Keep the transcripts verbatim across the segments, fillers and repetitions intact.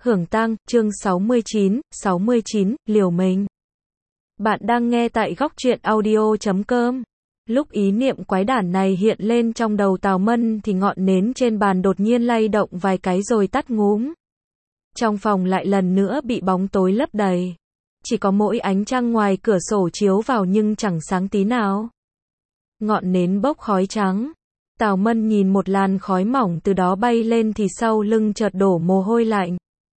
Hưởng tang, chương sáu mươi chín, sáu mươi chín, liều mình. Bạn đang nghe tại góc truyện audio chấm com. Lúc ý niệm quái đản này hiện lên trong đầu Tào Mân thì ngọn nến trên bàn đột nhiên lay động vài cái rồi tắt ngúm. Trong phòng lại lần nữa bị bóng tối lấp đầy. Chỉ có mỗi ánh trăng ngoài cửa sổ chiếu vào nhưng chẳng sáng tí nào. Ngọn nến bốc khói trắng. Tào Mân nhìn một làn khói mỏng từ đó bay lên thì sau lưng chợt đổ mồ hôi lạnh.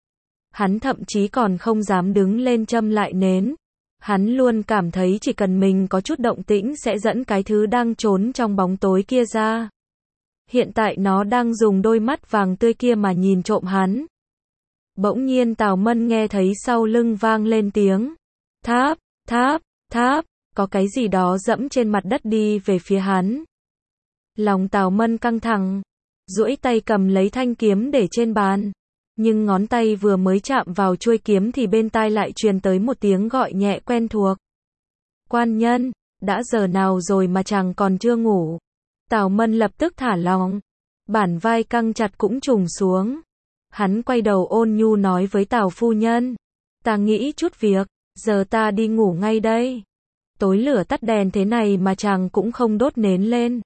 Hắn thậm chí còn không dám đứng lên châm lại nến. Hắn luôn cảm thấy chỉ cần mình có chút động tĩnh sẽ dẫn cái thứ đang trốn trong bóng tối kia ra. Hiện tại nó đang dùng đôi mắt vàng tươi kia mà nhìn trộm hắn. Bỗng nhiên Tào Mân nghe thấy sau lưng vang lên tiếng tháp, tháp, tháp, có cái gì đó dẫm trên mặt đất đi về phía hắn. Lòng Tào Mân căng thẳng, duỗi tay cầm lấy thanh kiếm để trên bàn. Nhưng ngón tay vừa mới chạm vào chuôi kiếm thì bên tai lại truyền tới một tiếng gọi nhẹ quen thuộc. Quan nhân, đã giờ nào rồi mà chàng còn chưa ngủ? Tào Mân lập tức thả lỏng, bản vai căng chặt cũng trùng xuống. Hắn quay đầu ôn nhu nói với Tào phu nhân, ta nghĩ chút việc, giờ ta đi ngủ ngay đây. Tối lửa tắt đèn thế này mà chàng cũng không đốt nến lên.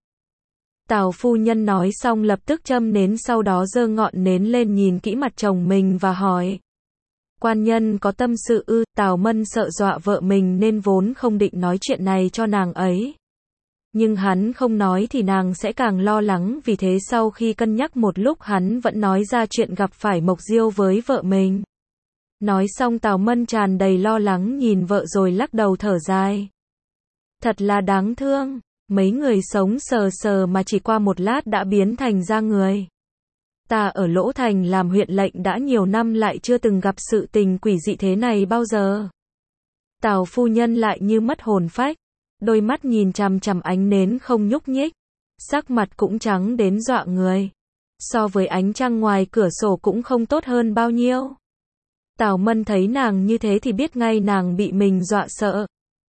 Tào phu nhân nói xong lập tức châm nến, sau đó giơ ngọn nến lên nhìn kỹ mặt chồng mình và hỏi. Quan nhân có tâm sự ư? Tào Mân sợ dọa vợ mình nên vốn không định nói chuyện này cho nàng ấy. Nhưng hắn không nói thì nàng sẽ càng lo lắng, vì thế sau khi cân nhắc một lúc hắn vẫn nói ra chuyện gặp phải Mộc Diêu với vợ mình. Nói xong Tào Mân tràn đầy lo lắng nhìn vợ rồi lắc đầu thở dài. Thật là đáng thương. Mấy người sống sờ sờ mà chỉ qua một lát đã biến thành da người. Ta ở Lỗ Thành làm huyện lệnh đã nhiều năm lại chưa từng gặp sự tình quỷ dị thế này bao giờ. Tào phu nhân lại như mất hồn phách, đôi mắt nhìn chằm chằm ánh nến không nhúc nhích, sắc mặt cũng trắng đến dọa người. So với ánh trăng ngoài cửa sổ cũng không tốt hơn bao nhiêu. Tào Mân thấy nàng như thế thì biết ngay nàng bị mình dọa sợ.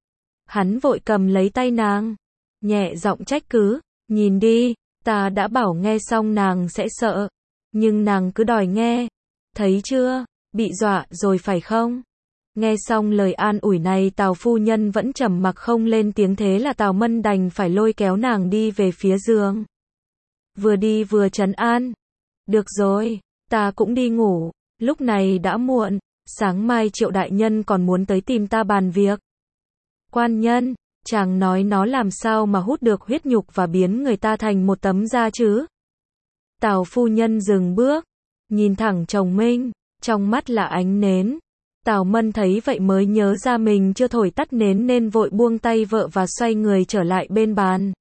Hắn vội cầm lấy tay nàng, nhẹ giọng trách cứ, nhìn đi, ta đã bảo nghe xong nàng sẽ sợ, nhưng nàng cứ đòi nghe, thấy chưa, bị dọa rồi phải không? Nghe xong lời an ủi này Tào phu nhân vẫn trầm mặc không lên tiếng, thế là Tào Mân đành phải lôi kéo nàng đi về phía giường. Vừa đi vừa trấn an, được rồi, ta cũng đi ngủ, lúc này đã muộn, sáng mai Triệu đại nhân còn muốn tới tìm ta bàn việc. Quan nhân, chàng nói nó làm sao mà hút được huyết nhục và biến người ta thành một tấm da chứ? Tào phu nhân dừng bước, nhìn thẳng chồng mình, trong mắt là ánh nến. Tào Mân thấy vậy mới nhớ ra mình chưa thổi tắt nến nên vội buông tay vợ và xoay người trở lại bên bàn.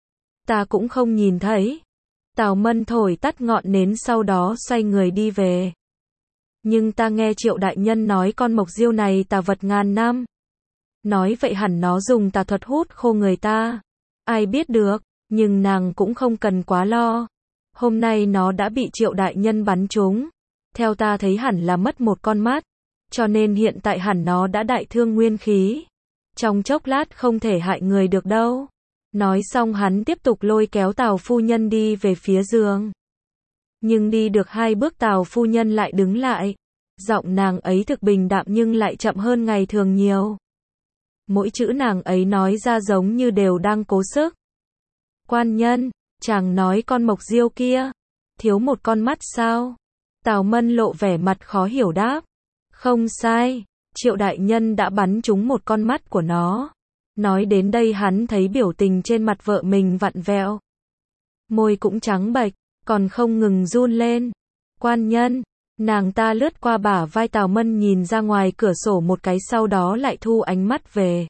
Ta cũng không nhìn thấy. Tào Mân thổi tắt ngọn nến sau đó xoay người đi về. Nhưng ta nghe Triệu đại nhân nói con Mộc Diêu này tà vật ngàn năm. Nói vậy hẳn nó dùng tà thuật hút khô người ta. Ai biết được, nhưng nàng cũng không cần quá lo. Hôm nay nó đã bị Triệu đại nhân bắn trúng. Theo ta thấy hẳn là mất một con mắt. Cho nên hiện tại hẳn nó đã đại thương nguyên khí. Trong chốc lát không thể hại người được đâu. Nói xong hắn tiếp tục lôi kéo Tào phu nhân đi về phía giường. Nhưng đi được hai bước Tào phu nhân lại đứng lại. Giọng nàng ấy thực bình đạm nhưng lại chậm hơn ngày thường nhiều. Mỗi chữ nàng ấy nói ra giống như đều đang cố sức. Quan nhân, chàng nói con Mộc Diêu kia, thiếu một con mắt sao? Tào Mân lộ vẻ mặt khó hiểu đáp. Không sai, Triệu đại nhân đã bắn trúng một con mắt của nó. Nói đến đây hắn thấy biểu tình trên mặt vợ mình vặn vẹo. Môi cũng trắng bệch, còn không ngừng run lên. Quan nhân, nàng ta lướt qua bả vai Tào Mân nhìn ra ngoài cửa sổ một cái sau đó lại thu ánh mắt về.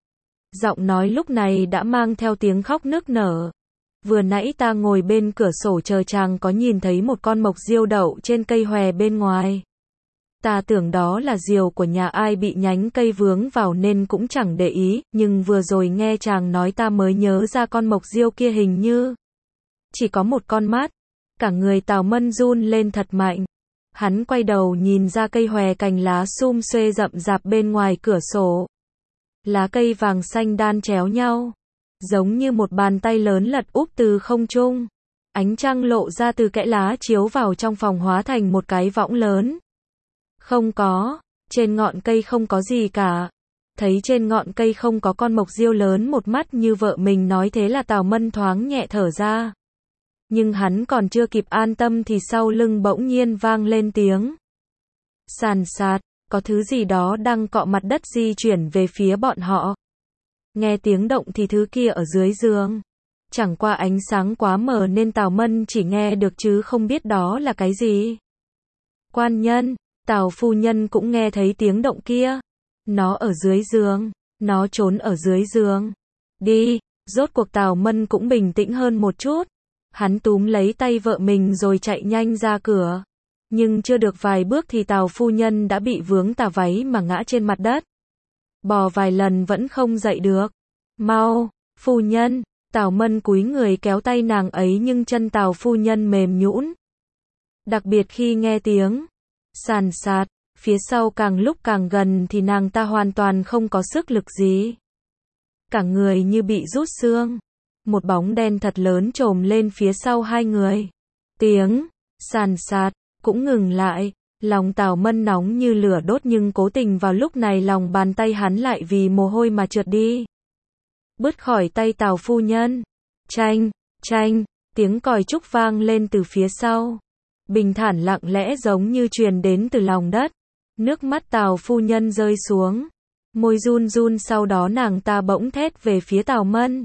Giọng nói lúc này đã mang theo tiếng khóc nức nở. Vừa nãy ta ngồi bên cửa sổ chờ chàng có nhìn thấy một con Mộc Diêu đậu trên cây hòe bên ngoài. Ta tưởng đó là diều của nhà ai bị nhánh cây vướng vào nên cũng chẳng để ý, nhưng vừa rồi nghe chàng nói ta mới nhớ ra con Mộc Diêu kia hình như chỉ có một con mắt. Cả người Tào Mân run lên thật mạnh. Hắn quay đầu nhìn ra cây hòe cành lá sum xuê rậm rạp bên ngoài cửa sổ. Lá cây vàng xanh đan chéo nhau, giống như một bàn tay lớn lật úp từ không trung. Ánh trăng lộ ra từ kẽ lá chiếu vào trong phòng hóa thành một cái võng lớn. Không có, trên ngọn cây không có gì cả. Thấy trên ngọn cây không có con mộc diêu lớn một mắt như vợ mình nói thế là Tào Mân thoáng nhẹ thở ra. Nhưng hắn còn chưa kịp an tâm thì sau lưng bỗng nhiên vang lên tiếng sàn sạt, có thứ gì đó đang cọ mặt đất di chuyển về phía bọn họ. Nghe tiếng động thì thứ kia ở dưới giường. Chẳng qua ánh sáng quá mờ nên Tào Mân chỉ nghe được chứ không biết đó là cái gì. Quan nhân, Tào phu nhân cũng nghe thấy tiếng động kia. Nó ở dưới giường, nó trốn ở dưới giường. Đi, rốt cuộc Tào Mân cũng bình tĩnh hơn một chút. Hắn túm lấy tay vợ mình rồi chạy nhanh ra cửa. Nhưng chưa được vài bước thì Tào phu nhân đã bị vướng tà váy mà ngã trên mặt đất. Bò vài lần vẫn không dậy được. Mau, phu nhân, Tào Mân cúi người kéo tay nàng ấy nhưng chân Tào phu nhân mềm nhũn. Đặc biệt khi nghe tiếng sàn sạt, phía sau càng lúc càng gần thì nàng ta hoàn toàn không có sức lực gì. Cả người như bị rút xương. Một bóng đen thật lớn trồm lên phía sau hai người. Tiếng sàn sạt cũng ngừng lại. Lòng Tào Mân nóng như lửa đốt nhưng cố tình vào lúc này lòng bàn tay hắn lại vì mồ hôi mà trượt đi. Bứt khỏi tay Tào phu nhân. Chanh, chanh, tiếng còi trúc vang lên từ phía sau. Bình thản lặng lẽ giống như truyền đến từ lòng đất. Nước mắt Tào phu nhân rơi xuống. Môi run run sau đó nàng ta bỗng thét về phía Tào Mân.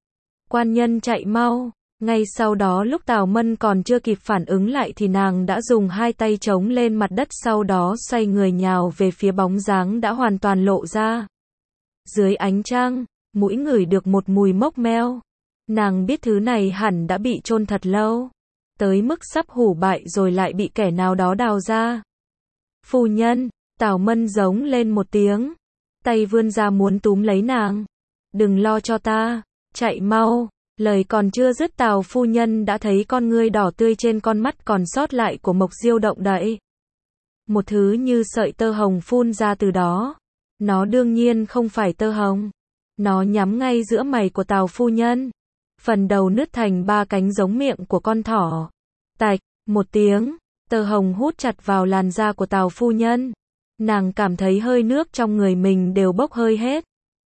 Quan nhân chạy mau. Ngay sau đó lúc Tào Mân còn chưa kịp phản ứng lại thì nàng đã dùng hai tay chống lên mặt đất sau đó xoay người nhào về phía bóng dáng đã hoàn toàn lộ ra. Dưới ánh trăng, mũi ngửi được một mùi mốc meo. Nàng biết thứ này hẳn đã bị chôn thật lâu. Tới mức sắp hủ bại rồi lại bị kẻ nào đó đào ra. Phu nhân, Tào Mân giống lên một tiếng. Tay vươn ra muốn túm lấy nàng. Đừng lo cho ta, chạy mau. Lời còn chưa dứt Tào phu nhân đã thấy con ngươi đỏ tươi trên con mắt còn sót lại của Mộc Diêu động đậy. Một thứ như sợi tơ hồng phun ra từ đó. Nó đương nhiên không phải tơ hồng. Nó nhắm ngay giữa mày của Tào phu nhân. Phần đầu nứt thành ba cánh giống miệng của con thỏ. Tạch, một tiếng, tơ hồng hút chặt vào làn da của Tào phu nhân. Nàng cảm thấy hơi nước trong người mình đều bốc hơi hết.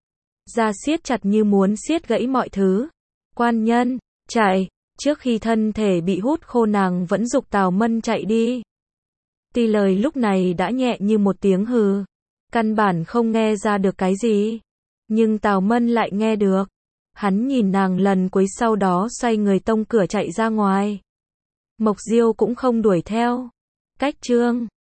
Da siết chặt như muốn siết gãy mọi thứ. Quan nhân, chạy, trước khi thân thể bị hút khô nàng vẫn giục Tào Mân chạy đi. Tuy lời lúc này đã nhẹ như một tiếng hừ, căn bản không nghe ra được cái gì. Nhưng Tào Mân lại nghe được. Hắn nhìn nàng lần cuối sau đó xoay người tông cửa chạy ra ngoài. Mộc Diêu cũng không đuổi theo. Cách chương